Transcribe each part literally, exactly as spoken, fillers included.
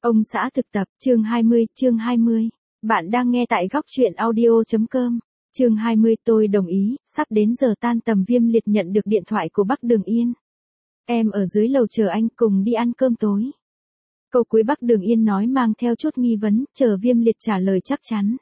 Ông xã thực tập, chương hai mươi, chương hai mươi. Bạn đang nghe tại góc truyện audio.com. Chương hai mươi, tôi đồng ý, sắp đến giờ tan tầm. Viêm Liệt nhận được điện thoại của Bắc Đường Yên. Em ở dưới lầu chờ anh, cùng đi ăn cơm tối. Câu cuối Bắc Đường Yên nói mang theo chút nghi vấn, chờ Viêm Liệt trả lời chắc chắn.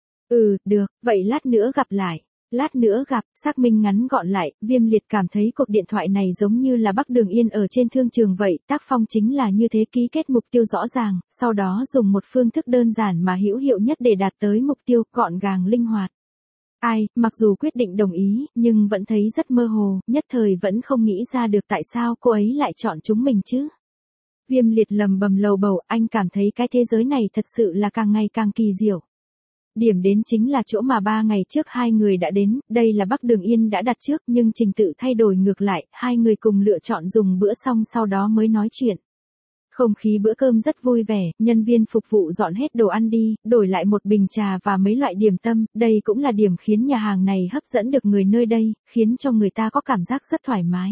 Ừ, được, vậy lát nữa gặp lại. Lát nữa gặp, xác minh ngắn gọn lại, Viêm Liệt cảm thấy cuộc điện thoại này giống như là Bắc Đường Yên ở trên thương trường vậy, tác phong chính là như thế, ký kết mục tiêu rõ ràng, sau đó dùng một phương thức đơn giản mà hữu hiệu nhất để đạt tới mục tiêu, gọn gàng linh hoạt. Ai, mặc dù quyết định đồng ý, nhưng vẫn thấy rất mơ hồ, nhất thời vẫn không nghĩ ra được tại sao cô ấy lại chọn chúng mình chứ. Viêm Liệt lầm bầm lầu bầu, anh cảm thấy cái thế giới này thật sự là càng ngày càng kỳ diệu. Điểm đến chính là chỗ mà ba ngày trước hai người đã đến, đây là Bắc Đường Yên đã đặt trước nhưng trình tự thay đổi ngược lại, hai người cùng lựa chọn dùng bữa xong sau đó mới nói chuyện. Không khí bữa cơm rất vui vẻ, nhân viên phục vụ dọn hết đồ ăn đi, đổi lại một bình trà và mấy loại điểm tâm, đây cũng là điểm khiến nhà hàng này hấp dẫn được người nơi đây, khiến cho người ta có cảm giác rất thoải mái.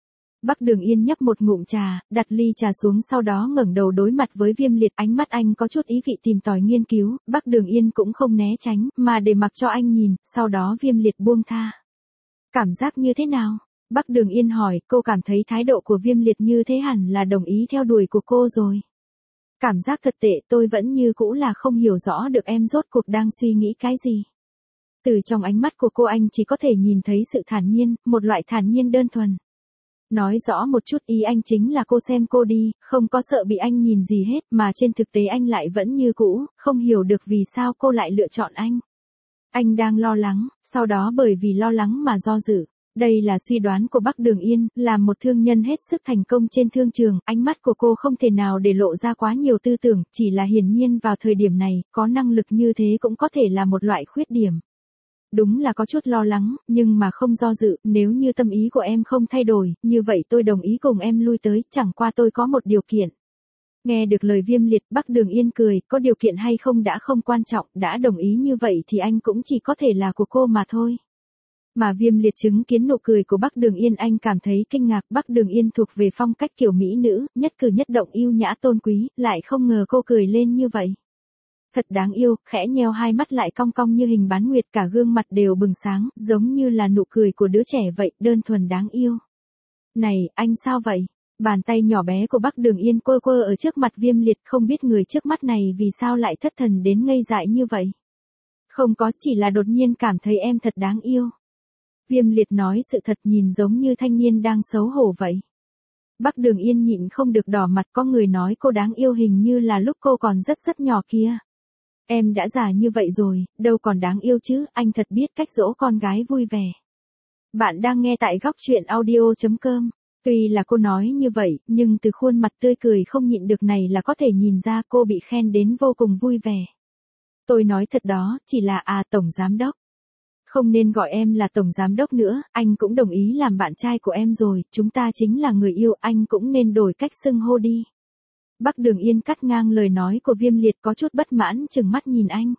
Bắc Đường Yên nhấp một ngụm trà, đặt ly trà xuống sau đó ngẩng đầu đối mặt với Viêm Liệt, ánh mắt anh có chút ý vị tìm tòi nghiên cứu, Bắc Đường Yên cũng không né tránh, mà để mặc cho anh nhìn, sau đó Viêm Liệt buông tha. Cảm giác như thế nào? Bắc Đường Yên hỏi, cô cảm thấy thái độ của Viêm Liệt như thế hẳn là đồng ý theo đuổi của cô rồi. Cảm giác thật tệ, tôi vẫn như cũ là không hiểu rõ được em rốt cuộc đang suy nghĩ cái gì. Từ trong ánh mắt của cô anh chỉ có thể nhìn thấy sự thản nhiên, một loại thản nhiên đơn thuần. Nói rõ một chút, ý anh chính là cô xem cô đi, không có sợ bị anh nhìn gì hết, mà trên thực tế anh lại vẫn như cũ, không hiểu được vì sao cô lại lựa chọn anh. Anh đang lo lắng, sau đó bởi vì lo lắng mà do dự. Đây là suy đoán của Bắc Đường Yên, là một thương nhân hết sức thành công trên thương trường, ánh mắt của cô không thể nào để lộ ra quá nhiều tư tưởng, chỉ là hiển nhiên vào thời điểm này, có năng lực như thế cũng có thể là một loại khuyết điểm. Đúng là có chút lo lắng, nhưng mà không do dự, nếu như tâm ý của em không thay đổi, như vậy tôi đồng ý cùng em lui tới, chẳng qua tôi có một điều kiện. Nghe được lời Viêm Liệt, Bắc Đường Yên cười, có điều kiện hay không đã không quan trọng, đã đồng ý như vậy thì anh cũng chỉ có thể là của cô mà thôi. Mà Viêm Liệt chứng kiến nụ cười của Bắc Đường Yên, anh cảm thấy kinh ngạc. Bắc Đường Yên thuộc về phong cách kiểu mỹ nữ, nhất cử nhất động yêu nhã tôn quý, lại không ngờ cô cười lên như vậy. Thật đáng yêu, khẽ nheo hai mắt lại cong cong như hình bán nguyệt, cả gương mặt đều bừng sáng, giống như là nụ cười của đứa trẻ vậy, đơn thuần đáng yêu. Này, anh sao vậy? Bàn tay nhỏ bé của Bắc Đường Yên quơ quơ ở trước mặt Viêm Liệt, không biết người trước mắt này vì sao lại thất thần đến ngây dại như vậy. Không có, chỉ là đột nhiên cảm thấy em thật đáng yêu. Viêm Liệt nói sự thật, nhìn giống như thanh niên đang xấu hổ vậy. Bắc Đường Yên nhịn không được đỏ mặt, có người nói cô đáng yêu hình như là lúc cô còn rất rất nhỏ kia. Em đã già như vậy rồi, đâu còn đáng yêu chứ, anh thật biết cách dỗ con gái vui vẻ. Bạn đang nghe tại góc truyện audio.com. Tuy là cô nói như vậy, nhưng từ khuôn mặt tươi cười không nhịn được này là có thể nhìn ra cô bị khen đến vô cùng vui vẻ. Tôi nói thật đó, chỉ là à tổng giám đốc. Không nên gọi em là tổng giám đốc nữa, anh cũng đồng ý làm bạn trai của em rồi, chúng ta chính là người yêu, anh cũng nên đổi cách xưng hô đi. Bắc Đường Yên cắt ngang lời nói của Viêm Liệt, có chút bất mãn chừng mắt nhìn anh.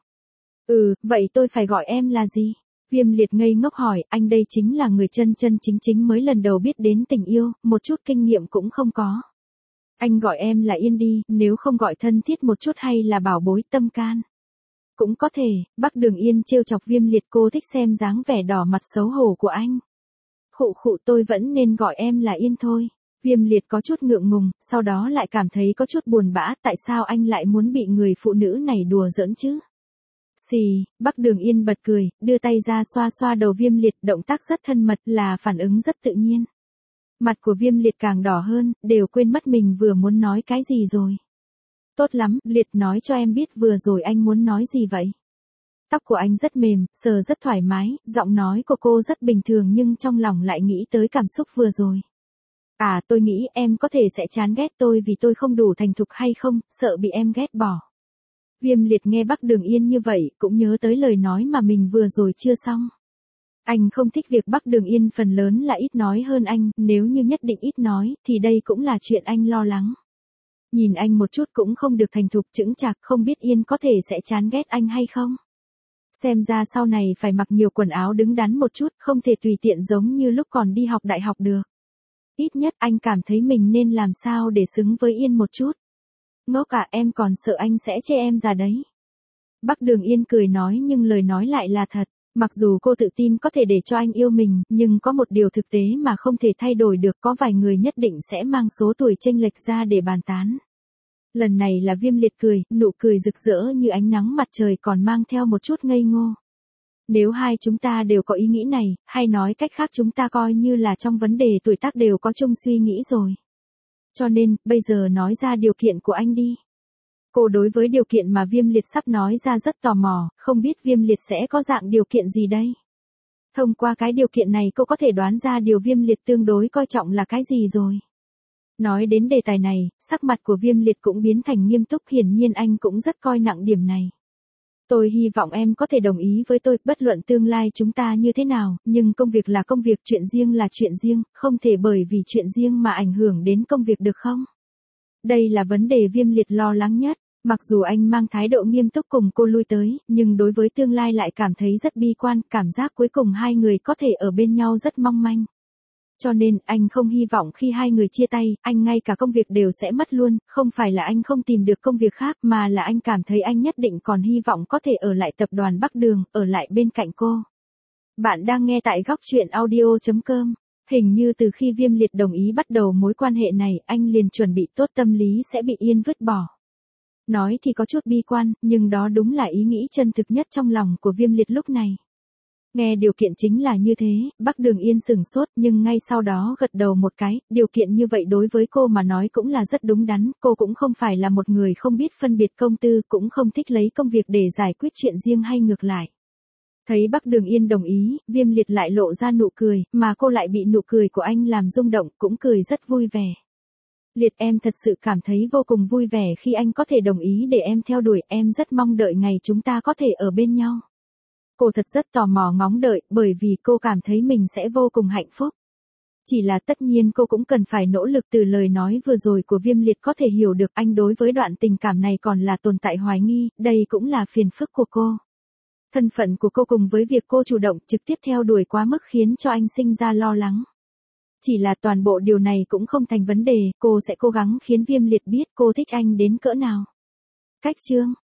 Ừ, vậy tôi phải gọi em là gì? Viêm Liệt ngây ngốc hỏi, anh đây chính là người chân chân chính chính mới lần đầu biết đến tình yêu, một chút kinh nghiệm cũng không có. Anh gọi em là Yên đi, nếu không gọi thân thiết một chút hay là bảo bối tâm can. Cũng có thể, Bắc Đường Yên trêu chọc Viêm Liệt, cô thích xem dáng vẻ đỏ mặt xấu hổ của anh. Khụ khụ, tôi vẫn nên gọi em là Yên thôi. Viêm Liệt có chút ngượng ngùng, sau đó lại cảm thấy có chút buồn bã, tại sao anh lại muốn bị người phụ nữ này đùa giỡn chứ? Xì, Bắc Đường Yên bật cười, đưa tay ra xoa xoa đầu Viêm Liệt, động tác rất thân mật, là phản ứng rất tự nhiên. Mặt của Viêm Liệt càng đỏ hơn, đều quên mất mình vừa muốn nói cái gì rồi. Tốt lắm, Liệt nói cho em biết vừa rồi anh muốn nói gì vậy? Tóc của anh rất mềm, sờ rất thoải mái, giọng nói của cô rất bình thường nhưng trong lòng lại nghĩ tới cảm xúc vừa rồi. À, tôi nghĩ em có thể sẽ chán ghét tôi vì tôi không đủ thành thục hay không, sợ bị em ghét bỏ. Viêm Liệt nghe Bắc Đường Yên như vậy, cũng nhớ tới lời nói mà mình vừa rồi chưa xong. Anh không thích việc Bắc Đường Yên phần lớn là ít nói hơn anh, nếu như nhất định ít nói, thì đây cũng là chuyện anh lo lắng. Nhìn anh một chút cũng không được thành thục chững chạc, không biết Yên có thể sẽ chán ghét anh hay không. Xem ra sau này phải mặc nhiều quần áo đứng đắn một chút, không thể tùy tiện giống như lúc còn đi học đại học được. Ít nhất anh cảm thấy mình nên làm sao để xứng với Yên một chút. Ngốc à, em còn sợ anh sẽ chê em già đấy. Bắc Đường Yên cười nói nhưng lời nói lại là thật. Mặc dù cô tự tin có thể để cho anh yêu mình, nhưng có một điều thực tế mà không thể thay đổi được, có vài người nhất định sẽ mang số tuổi chênh lệch ra để bàn tán. Lần này là Viêm Liệt cười, nụ cười rực rỡ như ánh nắng mặt trời còn mang theo một chút ngây ngô. Nếu hai chúng ta đều có ý nghĩ này, hay nói cách khác chúng ta coi như là trong vấn đề tuổi tác đều có chung suy nghĩ rồi. Cho nên, bây giờ nói ra điều kiện của anh đi. Cô đối với điều kiện mà Viêm Liệt sắp nói ra rất tò mò, không biết Viêm Liệt sẽ có dạng điều kiện gì đây. Thông qua cái điều kiện này cô có thể đoán ra điều Viêm Liệt tương đối coi trọng là cái gì rồi. Nói đến đề tài này, sắc mặt của Viêm Liệt cũng biến thành nghiêm túc, hiển nhiên anh cũng rất coi nặng điểm này. Tôi hy vọng em có thể đồng ý với tôi, bất luận tương lai chúng ta như thế nào, nhưng công việc là công việc, chuyện riêng là chuyện riêng, không thể bởi vì chuyện riêng mà ảnh hưởng đến công việc được không? Đây là vấn đề Viêm Liệt lo lắng nhất. Mặc dù anh mang thái độ nghiêm túc cùng cô lui tới, nhưng đối với tương lai lại cảm thấy rất bi quan, cảm giác cuối cùng hai người có thể ở bên nhau rất mong manh. Cho nên, anh không hy vọng khi hai người chia tay, anh ngay cả công việc đều sẽ mất luôn, không phải là anh không tìm được công việc khác, mà là anh cảm thấy anh nhất định còn hy vọng có thể ở lại tập đoàn Bắc Đường, ở lại bên cạnh cô. Bạn đang nghe tại góc chuyện audio chấm com. Hình như từ khi Viêm Liệt đồng ý bắt đầu mối quan hệ này, anh liền chuẩn bị tốt tâm lý sẽ bị Yên vứt bỏ. Nói thì có chút bi quan, nhưng đó đúng là ý nghĩ chân thực nhất trong lòng của Viêm Liệt lúc này. Nghe điều kiện chính là như thế, Bắc Đường Yên sửng sốt nhưng ngay sau đó gật đầu một cái, điều kiện như vậy đối với cô mà nói cũng là rất đúng đắn, cô cũng không phải là một người không biết phân biệt công tư, cũng không thích lấy công việc để giải quyết chuyện riêng hay ngược lại. Thấy Bắc Đường Yên đồng ý, Viêm Liệt lại lộ ra nụ cười, mà cô lại bị nụ cười của anh làm rung động, cũng cười rất vui vẻ. Liệt, em thật sự cảm thấy vô cùng vui vẻ khi anh có thể đồng ý để em theo đuổi, em rất mong đợi ngày chúng ta có thể ở bên nhau. Cô thật rất tò mò ngóng đợi, bởi vì cô cảm thấy mình sẽ vô cùng hạnh phúc. Chỉ là tất nhiên cô cũng cần phải nỗ lực, từ lời nói vừa rồi của Viêm Liệt có thể hiểu được anh đối với đoạn tình cảm này còn là tồn tại hoài nghi, đây cũng là phiền phức của cô. Thân phận của cô cùng với việc cô chủ động trực tiếp theo đuổi quá mức khiến cho anh sinh ra lo lắng. Chỉ là toàn bộ điều này cũng không thành vấn đề, cô sẽ cố gắng khiến Viêm Liệt biết cô thích anh đến cỡ nào. Cách chương